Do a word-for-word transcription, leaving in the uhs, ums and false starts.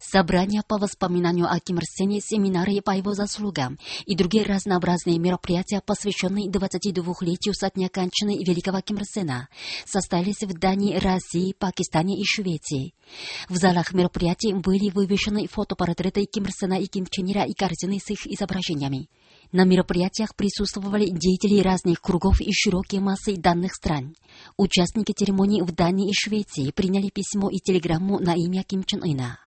Собрания по воспоминанию о Ким Ир Сене, семинары по его заслугам и другие разнообразные мероприятия, посвященные двадцатидвухлетию со дня кончины великого Ким Ир Сена, состоялись в Дании, России, Пакистане и Швеции. В залах мероприятий были вывешены фотопортреты Ким Ир Сена и Ким Чен Ира и картины с их изображениями. На мероприятиях присутствовали деятели разных кругов и широкие массы данных стран. Участники церемонии в Дании и Швеции приняли письмо и телеграмму на имя Ким Чен Ына.